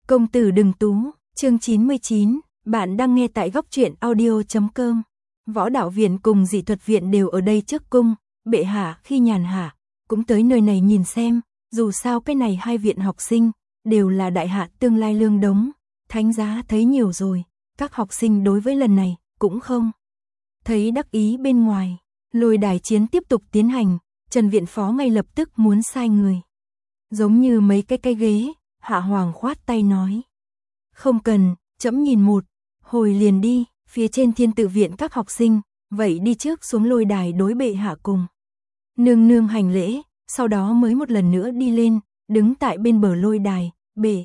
Công tử đừng tú, chương 99, bạn đang nghe tại góc truyện audio.com. Võ đạo viện cùng dị thuật viện đều ở đây trước cung, bệ hạ khi nhàn hạ, cũng tới nơi này nhìn xem, dù sao cái này hai viện học sinh, đều là đại hạ tương lai lương đống, thánh giá thấy nhiều rồi, các học sinh đối với lần này, cũng không thấy đắc ý bên ngoài. Lôi đài chiến tiếp tục tiến hành, Trần viện phó ngay lập tức muốn sai người. Giống như mấy cái ghế, Hạ Hoàng khoát tay nói. Không cần, trẫm nhìn một, hồi liền đi, phía trên thiên tự viện các học sinh, vậy đi trước xuống lôi đài đối bệ hạ cùng. Nương nương hành lễ, sau đó mới một lần nữa đi lên, đứng tại bên bờ lôi đài, bệ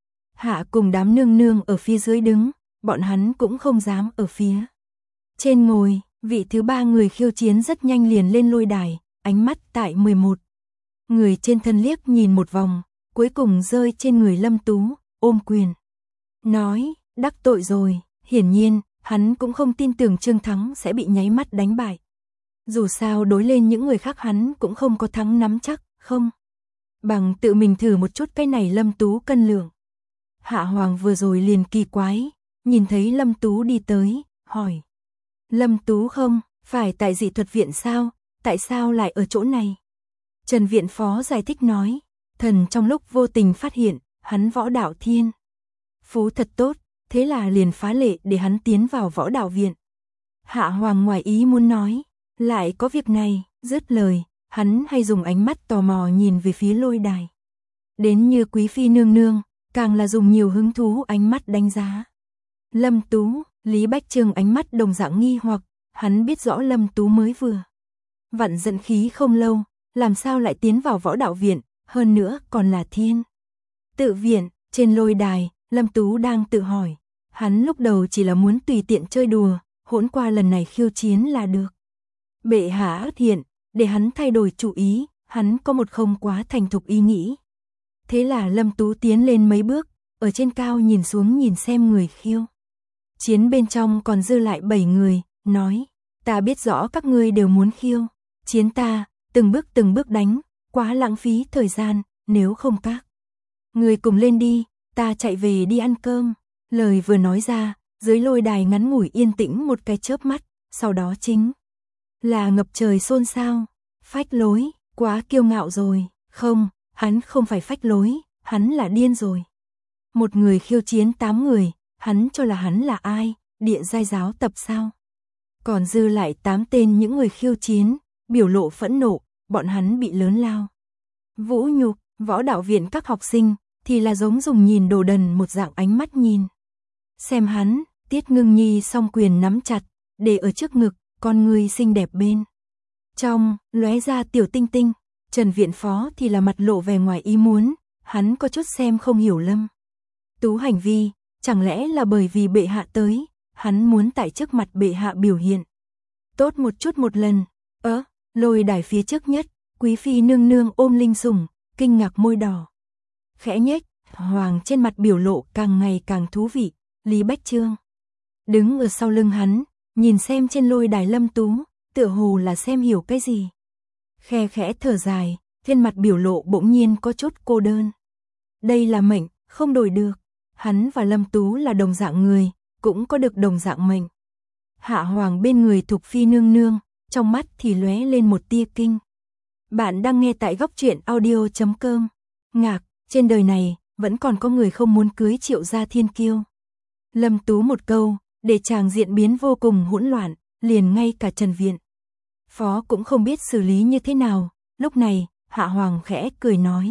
hạ cùng đám nương nương ở phía dưới đứng, bọn hắn cũng không dám ở phía trên ngồi, vị thứ ba người khiêu chiến rất nhanh liền lên lôi đài, ánh mắt tại 11 người trên thân liếc nhìn một vòng, cuối cùng rơi trên người Lâm Tú, ôm quyền. Nói, đắc tội rồi, hiển nhiên, hắn cũng không tin tưởng Trương Thắng sẽ bị nháy mắt đánh bại. Dù sao đối lên những người khác hắn cũng không có thắng nắm chắc, không. Bằng tự mình thử một chút cái này Lâm Tú cân lượng. Hạ Hoàng vừa rồi liền kỳ quái, nhìn thấy Lâm Tú đi tới, hỏi. Lâm Tú không, phải tại dị thuật viện sao, tại sao lại ở chỗ này? Trần viện phó giải thích nói, thần trong lúc vô tình phát hiện, hắn võ đạo thiên phú thật tốt, thế là liền phá lệ để hắn tiến vào võ đạo viện. Hạ Hoàng ngoài ý muốn nói, lại có việc này, dứt lời, hắn hay dùng ánh mắt tò mò nhìn về phía lôi đài. Đến như quý phi nương nương, càng là dùng nhiều hứng thú ánh mắt đánh giá. Lâm Tú, Lý Bách Trương ánh mắt đồng dạng nghi hoặc, hắn biết rõ Lâm Tú mới vừa vặn giận khí không lâu, làm sao lại tiến vào võ đạo viện, hơn nữa còn là thiên tự viện. Trên lôi đài, Lâm Tú đang tự hỏi, hắn lúc đầu chỉ là muốn tùy tiện chơi đùa, hỗn qua lần này khiêu chiến là được. Bệ hạ ác hiện, để hắn thay đổi chủ ý, hắn có một không quá thành thục ý nghĩ. Thế là Lâm Tú tiến lên mấy bước, ở trên cao nhìn xuống nhìn xem người khiêu chiến bên trong còn dư lại 7 người, nói, ta biết rõ các ngươi đều muốn khiêu chiến ta, từng bước đánh, quá lãng phí thời gian, nếu không các người cùng lên đi, ta chạy về đi ăn cơm. Lời vừa nói ra, dưới lôi đài ngắn ngủi yên tĩnh một cái chớp mắt, sau đó chính là ngập trời xôn xao. Phách lối, quá kiêu ngạo rồi, không, hắn không phải phách lối, hắn là điên rồi. Một người khiêu chiến 8 người, hắn cho là hắn là ai, địa giai giáo tập sao? Còn dư lại 8 tên những người khiêu chiến, biểu lộ phẫn nộ, bọn hắn bị lớn lao vũ nhục. Võ đạo viện các học sinh thì là giống dùng nhìn đồ đần một dạng ánh mắt nhìn xem hắn. Tiết Ngưng Nhi song quyền nắm chặt, để ở trước ngực, con người xinh đẹp bên trong lóe ra tiểu tinh tinh. Trần viện phó thì là mặt lộ vẻ ngoài ý muốn, hắn có chút xem không hiểu Lâm Tú hành vi, chẳng lẽ là bởi vì bệ hạ tới, hắn muốn tại trước mặt bệ hạ biểu hiện tốt một chút một lần. Lôi đài phía trước nhất, quý phi nương nương ôm linh sủng, kinh ngạc môi đỏ khẽ nhếch, Hoàng trên mặt biểu lộ càng ngày càng thú vị. Lý Bách Trương đứng ở sau lưng hắn, nhìn xem trên lôi đài Lâm Tú, tựa hồ là xem hiểu cái gì. Khe khẽ thở dài, trên mặt biểu lộ bỗng nhiên có chút cô đơn. Đây là mệnh, không đổi được. Hắn và Lâm Tú là đồng dạng người, cũng có được đồng dạng mệnh. Hạ Hoàng bên người Thục phi nương nương, trong mắt thì lóe lên một tia kinh. Bạn đang nghe tại góc truyện audio.com. Ngạc, trên đời này, vẫn còn có người không muốn cưới Triệu gia thiên kiêu. Lâm Tú một câu, để chàng diện biến vô cùng hỗn loạn, liền ngay cả Trần viện phó cũng không biết xử lý như thế nào. Lúc này, Hạ Hoàng khẽ cười nói.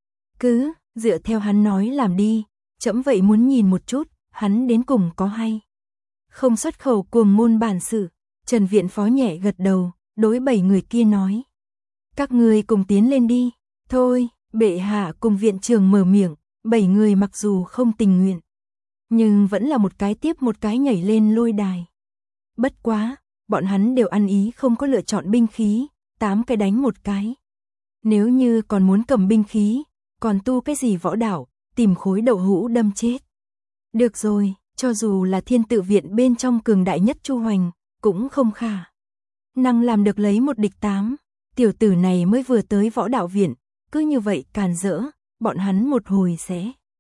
Cứ, dựa theo hắn nói làm đi, trẫm vậy muốn nhìn một chút, hắn đến cùng có hay không xuất khẩu cuồng ngôn bản sự. Trần viện phó nhẹ gật đầu, đối 7 người kia nói. Các ngươi cùng tiến lên đi. Thôi, bệ hạ cùng viện trưởng mở miệng, 7 người mặc dù không tình nguyện, nhưng vẫn là một cái tiếp một cái nhảy lên lôi đài. Bất quá, bọn hắn đều ăn ý không có lựa chọn binh khí, 8 cái đánh một cái. Nếu như còn muốn cầm binh khí, còn tu cái gì võ đạo, tìm khối đậu hũ đâm chết. Được rồi, cho dù là thiên tự viện bên trong cường đại nhất Chu Hoành, cũng không khả năng làm được lấy một địch 8. Tiểu tử này mới vừa tới võ đạo viện, cứ như vậy càn rỡ, bọn hắn một hồi sẽ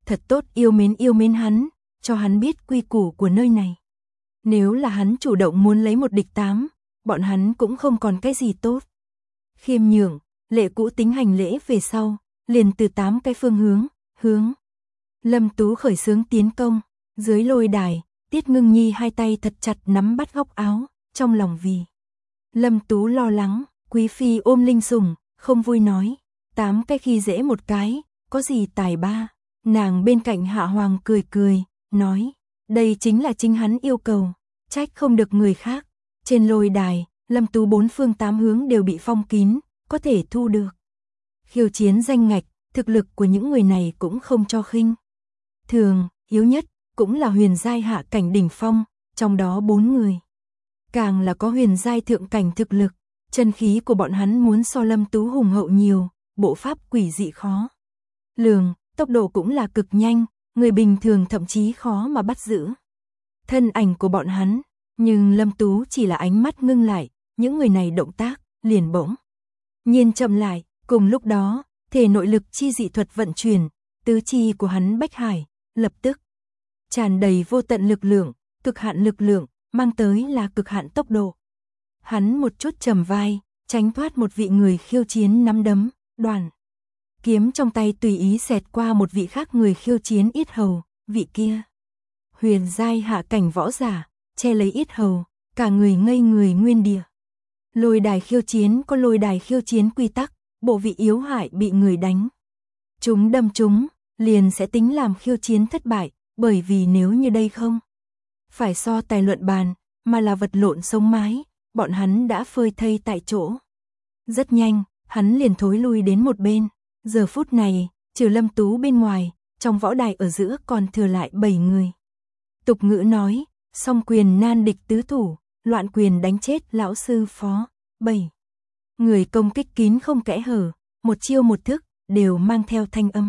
thật tốt yêu mến hắn, cho hắn biết quy củ của nơi này. Nếu là hắn chủ động muốn lấy một địch 8, bọn hắn cũng không còn cái gì tốt. Khiêm nhường, Lệ Cũ tính hành lễ về sau, liền từ 8 cái phương hướng. Lâm Tú khởi xướng tiến công, dưới lôi đài, Tiết Ngưng Nhi hai tay thật chặt nắm bắt góc áo, trong lòng vì Lâm Tú lo lắng, quý phi ôm linh sủng, không vui nói, 8 cái khi dễ một cái, có gì tài ba. Nàng bên cạnh Hạ Hoàng cười, nói, đây chính là chính hắn yêu cầu, trách không được người khác. Trên lôi đài, Lâm Tú 4 phương 8 hướng đều bị phong kín, có thể thu được khiêu chiến danh ngạch, thực lực của những người này cũng không cho khinh thường, yếu nhất cũng là huyền giai hạ cảnh đỉnh phong, trong đó 4 người càng là có huyền giai thượng cảnh thực lực, chân khí của bọn hắn muốn so Lâm Tú hùng hậu nhiều, bộ pháp quỷ dị khó lường, tốc độ cũng là cực nhanh, người bình thường thậm chí khó mà bắt giữ thân ảnh của bọn hắn, nhưng Lâm Tú chỉ là ánh mắt ngưng lại, những người này động tác liền bỗng nhiên chậm lại, cùng lúc đó, thể nội lực chi dị thuật vận chuyển, tứ chi của hắn bách hải, lập tức tràn đầy vô tận lực lượng, cực hạn lực lượng, mang tới là cực hạn tốc độ. Hắn một chút trầm vai, tránh thoát một vị người khiêu chiến nắm đấm, đoàn kiếm trong tay tùy ý xẹt qua một vị khác người khiêu chiến yết hầu, vị kia huyền giai hạ cảnh võ giả, che lấy yết hầu, cả người ngây người nguyên địa. Lôi đài khiêu chiến có lôi đài khiêu chiến quy tắc, bộ vị yếu hại bị người đánh chúng đâm chúng, liền sẽ tính làm khiêu chiến thất bại, bởi vì nếu như đây không phải so tài luận bàn, mà là vật lộn sống mái, bọn hắn đã phơi thây tại chỗ. Rất nhanh, hắn liền thối lui đến một bên, giờ phút này, trừ Lâm Tú bên ngoài, trong võ đài ở giữa còn thừa lại 7 người. Tục ngữ nói, song quyền nan địch tứ thủ, loạn quyền đánh chết lão sư phó, 7 người công kích kín không kẽ hở, một chiêu một thức, đều mang theo thanh âm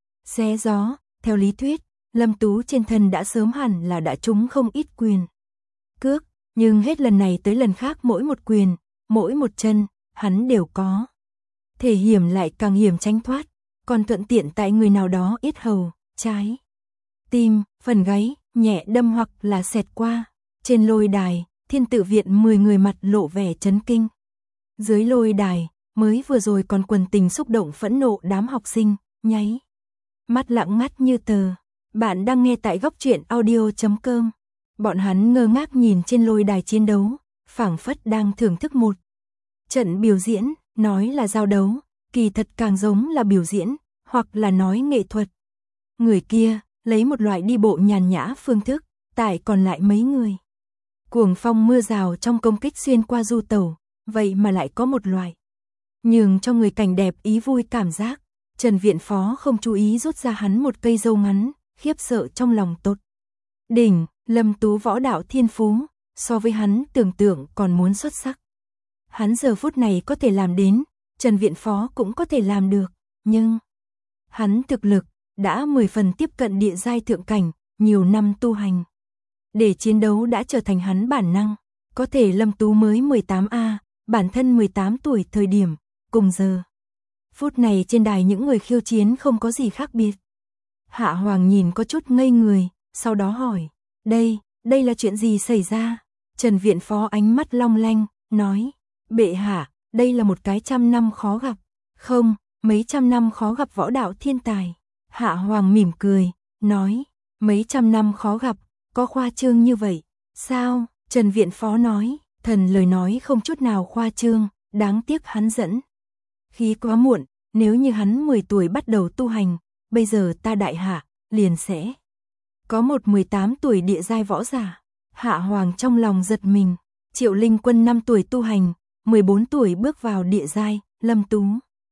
xé gió. Theo lý thuyết, Lâm Tú trên thân đã sớm hẳn là đã trúng không ít quyền cước, nhưng hết lần này tới lần khác mỗi một quyền, mỗi một chân, hắn đều có thể hiểm lại càng hiểm tránh thoát, còn thuận tiện tại người nào đó yết hầu, trái tim, phần gáy, nhẹ đâm hoặc là xẹt qua. Trên lôi đài, Thiên Tự viện 10 người mặt lộ vẻ chấn kinh. Dưới lôi đài, mới vừa rồi còn quần tình xúc động phẫn nộ đám học sinh, nháy mắt lặng ngắt như tờ. Bạn đang nghe tại góc truyện audio.com. Bọn hắn ngơ ngác nhìn trên lôi đài chiến đấu, phảng phất đang thưởng thức một trận biểu diễn, nói là giao đấu, kỳ thật càng giống là biểu diễn, hoặc là nói nghệ thuật. Người kia, lấy một loại đi bộ nhàn nhã phương thức, tại còn lại mấy người. Cuồng phong mưa rào trong công kích xuyên qua du tẩu, vậy mà lại có một loại nhường cho người cảnh đẹp ý vui cảm giác. Trần viện phó không chú ý rút ra hắn một cây râu ngắn, khiếp sợ trong lòng tột đỉnh. Lâm Tú võ đạo thiên phú, so với hắn tưởng tượng còn muốn xuất sắc. Hắn giờ phút này có thể làm đến, Trần viện phó cũng có thể làm được, nhưng hắn thực lực đã 10 phần tiếp cận địa giai thượng cảnh, nhiều năm tu hành để chiến đấu đã trở thành hắn bản năng. Có thể Lâm Tú mới 18A, bản thân 18 tuổi thời điểm, cùng giờ phút này trên đài những người khiêu chiến không có gì khác biệt. Hạ Hoàng nhìn có chút ngây người, sau đó hỏi, đây là chuyện gì xảy ra? Trần viện phó ánh mắt long lanh, nói, bệ hạ, đây là một cái trăm năm khó gặp, không, mấy trăm năm khó gặp võ đạo thiên tài. Hạ Hoàng mỉm cười, nói, mấy trăm năm khó gặp, có khoa trương như vậy, sao? Trần viện phó nói, thần lời nói không chút nào khoa trương, đáng tiếc hắn dẫn khí quá muộn, nếu như hắn 10 tuổi bắt đầu tu hành, bây giờ ta đại hạ, liền sẽ có một 18 tuổi địa giai võ giả. Hạ Hoàng trong lòng giật mình, Triệu Linh Quân 5 tuổi tu hành, 14 tuổi bước vào địa giai, Lâm Tú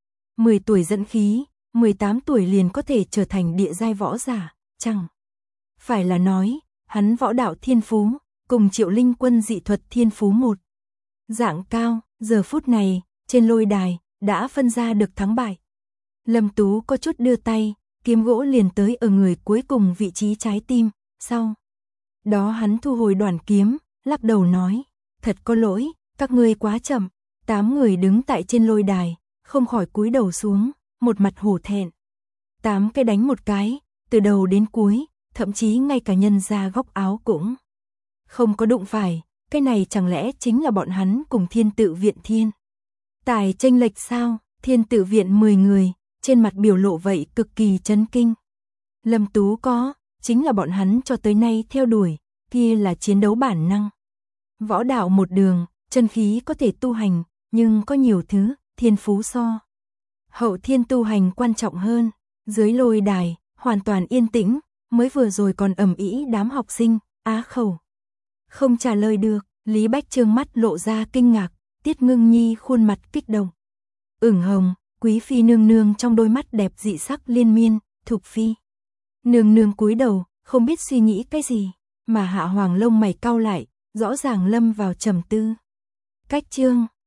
10 tuổi dẫn khí, 18 tuổi liền có thể trở thành địa giai võ giả, chẳng phải là nói, hắn võ đạo thiên phú, cùng Triệu Linh Quân dị thuật thiên phú một dạng cao. Giờ phút này, trên lôi đài, đã phân ra được thắng bại. Lâm Tú có chút đưa tay, kiếm gỗ liền tới ở người cuối cùng vị trí trái tim, sau đó hắn thu hồi đoàn kiếm, lắc đầu nói, thật có lỗi, các ngươi quá chậm. 8 người đứng tại trên lôi đài, không khỏi cúi đầu xuống, một mặt hổ thẹn. 8 cái đánh một cái, từ đầu đến cuối, thậm chí ngay cả nhân ra góc áo cũng không có đụng phải, cái này chẳng lẽ chính là bọn hắn cùng Thiên Tự Viện Thiên tài chênh lệch sao? Thiên Tự Viện 10 người, trên mặt biểu lộ vậy cực kỳ chấn kinh. Lâm Tú có, chính là bọn hắn cho tới nay theo đuổi, kia là chiến đấu bản năng. Võ đạo một đường, chân khí có thể tu hành, nhưng có nhiều thứ, thiên phú so hậu thiên tu hành quan trọng hơn. Dưới lôi đài, hoàn toàn yên tĩnh, mới vừa rồi còn ầm ĩ đám học sinh, á khẩu không trả lời được. Lý Bách Trương mắt lộ ra kinh ngạc, Tiết Ngưng Nhi khuôn mặt kích động ửng hồng, Quý phi nương nương trong đôi mắt đẹp dị sắc liên miên, Thục phi nương nương cúi đầu, không biết suy nghĩ cái gì, mà Hạ Hoàng lông mày cau lại, rõ ràng lâm vào trầm tư. Cách Trương